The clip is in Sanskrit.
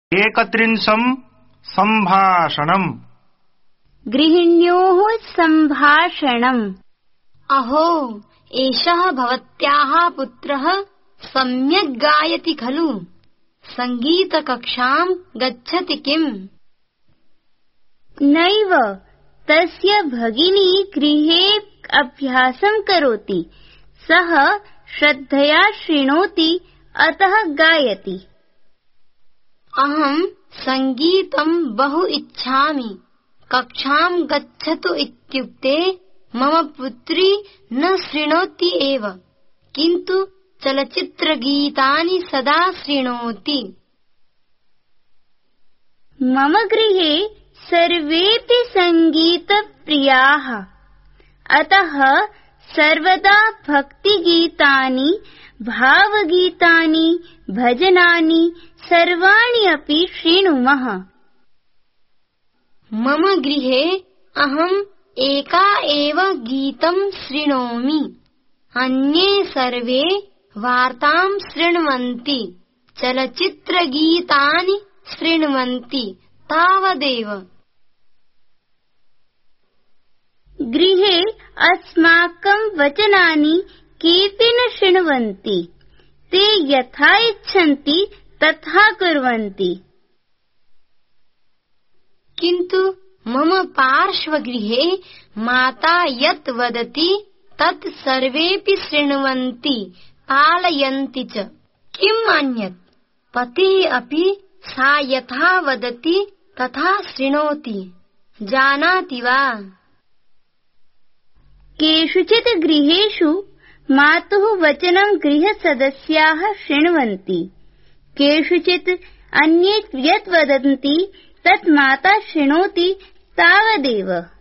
एकत्रिंशं सम्भाषणम्। गृहिण्योः सम्भाषणम्। अहो, एषः भवत्याः पुत्रः सम्यक् गायति खलु? सङ्गीतकक्षां गच्छति किम्? नैव, तस्य भगिनी गृहे अभ्यासं करोति। सः श्रद्धया शृणोति, अतः गायति। अहं सङ्गीतं बहु इच्छामि। कक्षां गच्छतु इत्युक्ते मम पुत्री न शृणोति एव, किन्तु चलच्चित्रगीतानि सदा शृणोति। मम गृहे सर्वेपि सङ्गीतप्रियाः, अतः सर्वदा भक्तिगीतानि, भावगीतानि, भजनानि सर्वाणि अपि शृणुमः। मम गृहे अहम् एका एव गीतं शृणोमि। अन्ये सर्वे वार्तां शृण्वन्ति, चलच्चित्रगीतानि शृण्वन्ति, तावदेव। गृहे अस्माकं वचनानि केऽपि न शृण्वन्ति। ते यथा इच्छन्ति तथा कुर्वन्ति। किन्तु मम पार्श्वगृहे माता यत् वदति तत् सर्वेऽपि शृण्वन्ति, पालयन्ति च। किम् अन्यत्? पतिः अपि सा यथा वदति तथा शृणोति, जानाति वा? केषुचित् गृहेषु मातुः वचनं गृहसदस्याः शृण्वन्ति। केषुचित् अन्ये यत् वदन्ति तत् माता शृणोति, तावदेव।